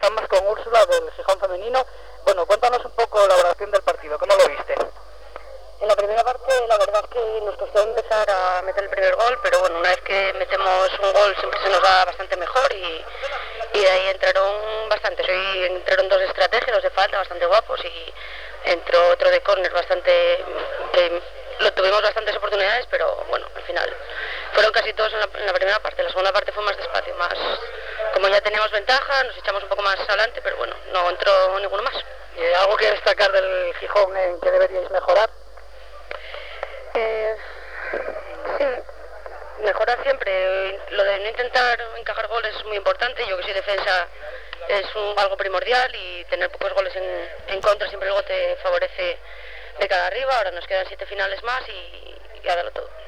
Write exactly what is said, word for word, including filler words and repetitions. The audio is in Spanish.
estamos con Úrsula del Gijón femenino. Bueno, cuéntanos un poco la valoración del partido, ¿cómo lo viste? En la primera parte la verdad es que nos costó empezar a meter el primer gol, pero bueno, una vez que metemos un gol siempre se nos da bastante mejor y, y de ahí entraron bastantes. Hoy entraron dos estrategias de falta bastante guapos y entró otro de córner bastante... Eh, lo tuvimos bastantes oportunidades, pero bueno, al final fueron casi todos en la, en la primera parte. La segunda parte fue más despacio, más como ya teníamos ventaja, nos echamos un poco más adelante, pero bueno, no entró ninguno más. ¿Y algo que destacar del Gijón en que deberíais mejorar? Eh, sí, mejorar siempre. Lo de no intentar encajar goles es muy importante. Yo que soy defensa es un, algo primordial, y tener pocos goles en, en contra siempre luego te favorece de cara arriba. Ahora nos quedan siete finales más y, y a darlo todo.